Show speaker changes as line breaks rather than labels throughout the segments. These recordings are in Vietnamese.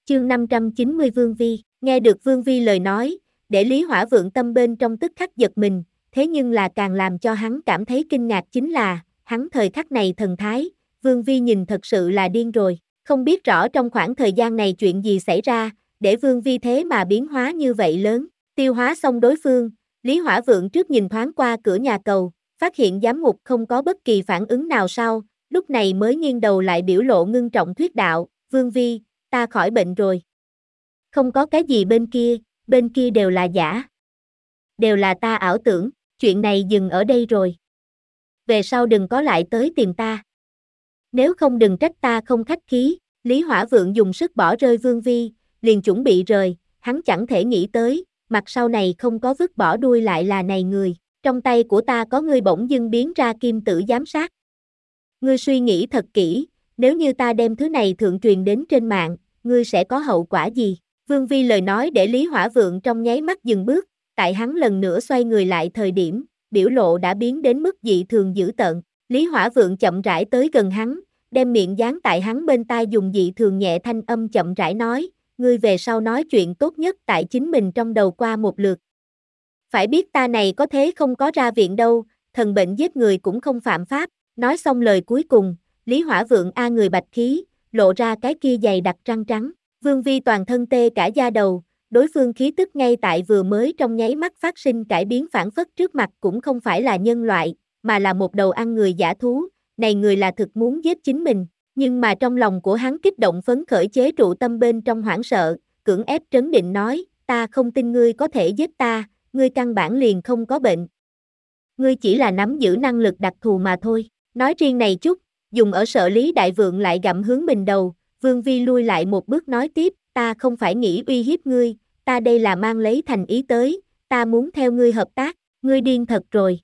Chương 590 Vương Vi, nghe được Vương Vi lời nói, để Lý Hỏa Vượng tâm bên trong tức khắc giật mình, thế nhưng là càng làm cho hắn cảm thấy kinh ngạc chính là, hắn thời khắc này thần thái, Vương Vi nhìn thật sự là điên rồi, không biết rõ trong khoảng thời gian này chuyện gì xảy ra, để Vương Vi thế mà biến hóa như vậy lớn, tiêu hóa xong đối phương, Lý Hỏa Vượng trước nhìn thoáng qua cửa nhà cầu, phát hiện giám ngục không có bất kỳ phản ứng nào sau, lúc này mới nghiêng đầu lại biểu lộ ngưng trọng thuyết đạo, Vương Vi, ta khỏi bệnh rồi. Không có cái gì bên kia đều là giả. Đều là ta ảo tưởng, chuyện này dừng ở đây rồi. Về sau đừng có lại tới tìm ta. Nếu không đừng trách ta không khách khí, Lý Hỏa Vượng dùng sức bỏ rơi Vương Vi, liền chuẩn bị rời, hắn chẳng thể nghĩ tới, mặt sau này không có vứt bỏ đuôi lại là này người, trong tay của ta có ngươi bỗng dưng biến ra kim tử giám sát. Ngươi suy nghĩ thật kỹ, nếu như ta đem thứ này thượng truyền đến trên mạng, ngươi sẽ có hậu quả gì? Vương Vi lời nói để Lý Hỏa Vượng trong nháy mắt dừng bước, tại hắn lần nữa xoay người lại thời điểm, biểu lộ đã biến đến mức dị thường dữ tợn. Lý Hỏa Vượng chậm rãi tới gần hắn, đem miệng dán tại hắn bên tai dùng dị thường nhẹ thanh âm chậm rãi nói, ngươi về sau nói chuyện tốt nhất tại chính mình trong đầu qua một lượt. Phải biết ta này có thế không có ra viện đâu, thần bệnh giết người cũng không phạm pháp. Nói xong lời cuối cùng, Lý Hỏa Vượng người bạch khí, lộ ra cái kia dày đặc răng trắng. Vương Vi toàn thân tê cả da đầu, đối phương khí tức ngay tại vừa mới trong nháy mắt phát sinh cải biến phản phất trước mặt cũng không phải là nhân loại, mà là một đầu ăn người dã thú, này người là thực muốn giết chính mình, nhưng mà trong lòng của hắn kích động phấn khởi chế trụ tâm bên trong hoảng sợ, cưỡng ép trấn định nói, ta không tin ngươi có thể giết ta, ngươi căn bản liền không có bệnh. Ngươi chỉ là nắm giữ năng lực đặc thù mà thôi, nói riêng này chút, dùng ở sợ Lý Đại Vượng lại gặm hướng mình đầu. Vương Vi lui lại một bước nói tiếp, ta không phải nghĩ uy hiếp ngươi, ta đây là mang lấy thành ý tới, ta muốn theo ngươi hợp tác, ngươi điên thật rồi.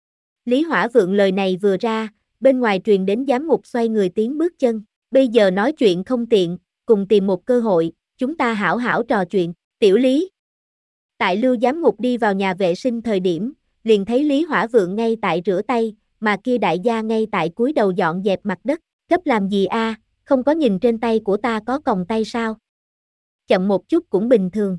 Lý Hỏa Vượng lời này vừa ra, bên ngoài truyền đến giám ngục xoay người tiến bước chân, bây giờ nói chuyện không tiện, cùng tìm một cơ hội, chúng ta hảo hảo trò chuyện, tiểu Lý. Tại Lưu giám ngục đi vào nhà vệ sinh thời điểm, liền thấy Lý Hỏa Vượng ngay tại rửa tay, mà kia đại gia ngay tại cúi đầu dọn dẹp mặt đất, gấp làm gì a? Không có nhìn trên tay của ta có còng tay sao? Chậm một chút cũng bình thường.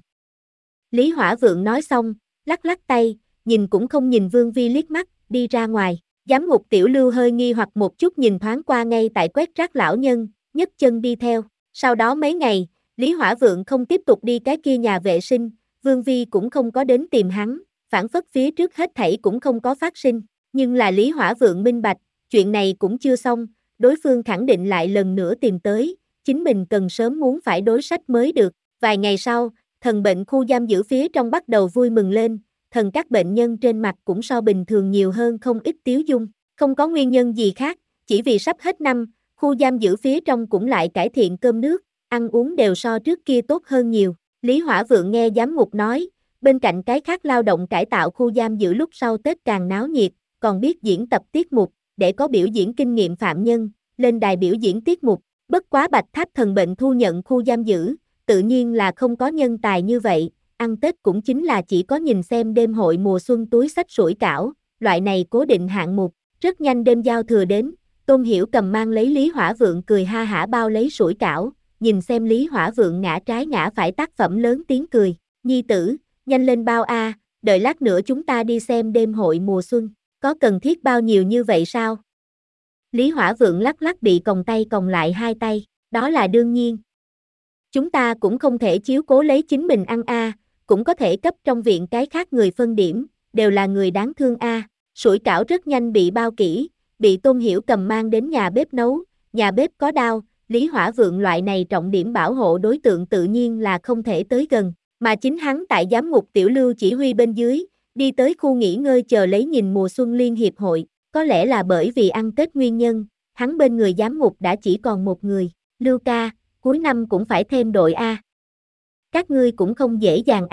Lý Hỏa Vượng nói xong, lắc lắc tay, nhìn cũng không nhìn Vương Vi liếc mắt, đi ra ngoài. Giám ngục tiểu Lưu hơi nghi hoặc một chút nhìn thoáng qua ngay tại quét rác lão nhân, nhấc chân đi theo. Sau đó mấy ngày, Lý Hỏa Vượng không tiếp tục đi cái kia nhà vệ sinh, Vương Vi cũng không có đến tìm hắn, phản phất phía trước hết thảy cũng không có phát sinh. Nhưng là Lý Hỏa Vượng minh bạch, chuyện này cũng chưa xong. Đối phương khẳng định lại lần nữa tìm tới, chính mình cần sớm muốn phải đối sách mới được. Vài ngày sau, thần bệnh khu giam giữ phía trong bắt đầu vui mừng lên, thần các bệnh nhân trên mặt cũng so bình thường nhiều hơn không ít tiếu dung, không có nguyên nhân gì khác, chỉ vì sắp hết năm, khu giam giữ phía trong cũng lại cải thiện cơm nước, ăn uống đều so trước kia tốt hơn nhiều. Lý Hỏa Vượng nghe giám ngục nói, bên cạnh cái khác lao động cải tạo khu giam giữ lúc sau Tết càng náo nhiệt, còn biết diễn tập tiết mục, để có biểu diễn kinh nghiệm phạm nhân, lên đài biểu diễn tiết mục, bất quá Bạch Tháp thần bệnh thu nhận khu giam giữ, tự nhiên là không có nhân tài như vậy, ăn Tết cũng chính là chỉ có nhìn xem đêm hội mùa xuân túi xách sủi cảo, loại này cố định hạng mục, rất nhanh đêm giao thừa đến, Tôn Hiểu cầm mang lấy Lý Hỏa Vượng cười ha hả bao lấy sủi cảo, nhìn xem Lý Hỏa Vượng ngã trái ngã phải tác phẩm lớn tiếng cười, nhi tử, nhanh lên bao a, đợi lát nữa chúng ta đi xem đêm hội mùa xuân. Có cần thiết bao nhiêu như vậy sao? Lý Hỏa Vượng lắc lắc bị còng tay còng lại hai tay, đó là đương nhiên. Chúng ta cũng không thể chiếu cố lấy chính mình ăn cũng có thể cấp trong viện cái khác người phân điểm, đều là người đáng thương Sủi cảo rất nhanh bị bao kỹ, bị Tôn Hiểu cầm mang đến nhà bếp nấu, nhà bếp có đao, Lý Hỏa Vượng loại này trọng điểm bảo hộ đối tượng tự nhiên là không thể tới gần, mà chính hắn tại giám ngục tiểu Lưu chỉ huy bên dưới, đi tới khu nghỉ ngơi chờ lấy nhìn mùa xuân liên hiệp hội, có lẽ là bởi vì ăn Tết nguyên nhân, hắn bên người giám ngục đã chỉ còn một người, Lưu ca, cuối năm cũng phải thêm đội Các ngươi cũng không dễ dàng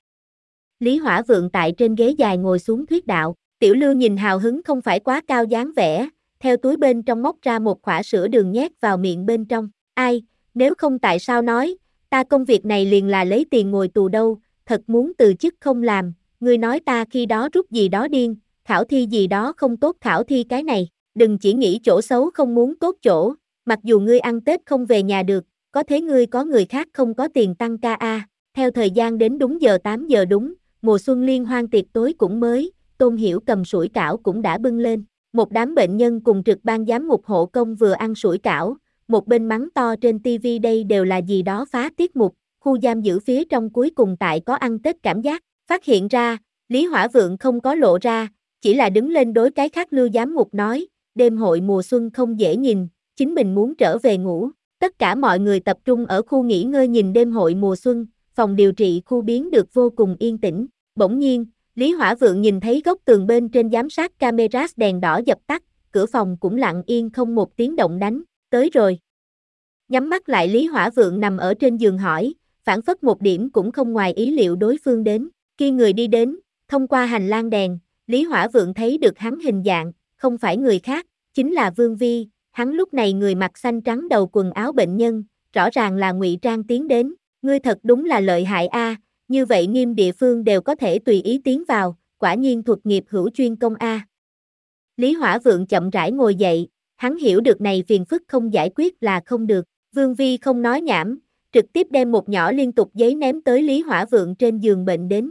Lý Hỏa Vượng tại trên ghế dài ngồi xuống thuyết đạo, tiểu Lưu nhìn hào hứng không phải quá cao dáng vẻ, theo túi bên trong móc ra một khỏa sữa đường nhét vào miệng bên trong, nếu không tại sao nói, ta công việc này liền là lấy tiền ngồi tù đâu, thật muốn từ chức không làm. Ngươi nói ta khi đó rút gì đó điên, khảo thi gì đó không tốt khảo thi cái này, đừng chỉ nghĩ chỗ xấu không muốn tốt chỗ, mặc dù ngươi ăn Tết không về nhà được, có thế ngươi có người khác không có tiền tăng ca a. Theo thời gian đến đúng giờ 8 giờ đúng, mùa xuân liên hoan tiệc tối cũng mới, Tôn Hiểu cầm sủi cảo cũng đã bưng lên. Một đám bệnh nhân cùng trực ban giám ngục hộ công vừa ăn sủi cảo, một bên mắng to trên TV đây đều là gì đó phá tiết mục, khu giam giữ phía trong cuối cùng tại có ăn Tết cảm giác. Phát hiện ra, Lý Hỏa Vượng không có lộ ra, chỉ là đứng lên đối cái khác lưu giám ngục nói, đêm hội mùa xuân không dễ nhìn, chính mình muốn trở về ngủ. Tất cả mọi người tập trung ở khu nghỉ ngơi nhìn đêm hội mùa xuân, phòng điều trị khu biến được vô cùng yên tĩnh. Bỗng nhiên, Lý Hỏa Vượng nhìn thấy góc tường bên trên giám sát camera đèn đỏ dập tắt, cửa phòng cũng lặng yên không một tiếng động đánh, tới rồi. Nhắm mắt lại Lý Hỏa Vượng nằm ở trên giường hỏi, phảng phất một điểm cũng không ngoài ý liệu đối phương đến. Khi người đi đến, thông qua hành lang đèn, Lý Hỏa Vượng thấy được hắn hình dạng, không phải người khác, chính là Vương Vi. Hắn lúc này người mặc xanh trắng đầu quần áo bệnh nhân, rõ ràng là ngụy trang tiến đến. Ngươi thật đúng là lợi hại a, như vậy nghiêm địa phương đều có thể tùy ý tiến vào, quả nhiên thuật nghiệp hữu chuyên công a. Lý Hỏa Vượng chậm rãi ngồi dậy, hắn hiểu được này phiền phức không giải quyết là không được. Vương Vi không nói nhảm, trực tiếp đem một nhỏ liên tục giấy ném tới Lý Hỏa Vượng trên giường bệnh đến.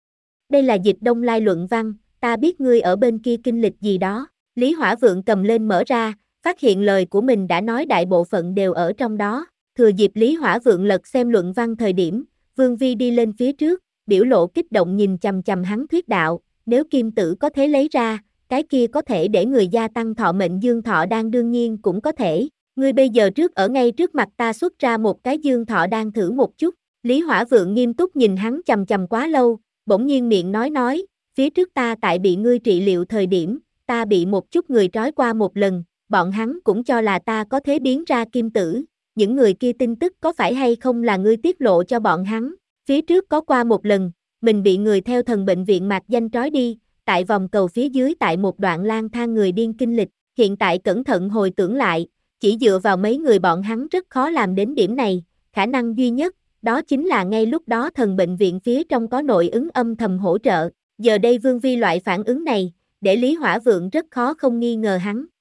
Đây là Dịch Đông Lai luận văn, ta biết ngươi ở bên kia kinh lịch gì đó. Lý Hỏa Vượng cầm lên mở ra, phát hiện lời của mình đã nói đại bộ phận đều ở trong đó. Thừa dịp Lý Hỏa Vượng lật xem luận văn thời điểm, Vương Vi đi lên phía trước, biểu lộ kích động nhìn chằm chằm hắn thuyết đạo, nếu kim tử có thể lấy ra, cái kia có thể để người gia tăng thọ mệnh dương thọ đan đương nhiên cũng có thể. Ngươi bây giờ trước ở ngay trước mặt ta xuất ra một cái dương thọ đan thử một chút. Lý Hỏa Vượng nghiêm túc nhìn hắn chằm chằm quá lâu, bỗng nhiên miệng nói, phía trước ta tại bị ngươi trị liệu thời điểm, ta bị một chút người trói qua một lần, bọn hắn cũng cho là ta có thể biến ra kim tử. Những người kia tin tức có phải hay không là ngươi tiết lộ cho bọn hắn? Phía trước có qua một lần, mình bị người theo thần bệnh viện mạc danh trói đi, tại vòng cầu phía dưới tại một đoạn lang thang người điên kinh lịch, hiện tại cẩn thận hồi tưởng lại, chỉ dựa vào mấy người bọn hắn rất khó làm đến điểm này, khả năng duy nhất, đó chính là ngay lúc đó thần bệnh viện phía trong có nội ứng âm thầm hỗ trợ, giờ đây Vương Vi loại phản ứng này, để Lý Hỏa Vượng rất khó không nghi ngờ hắn.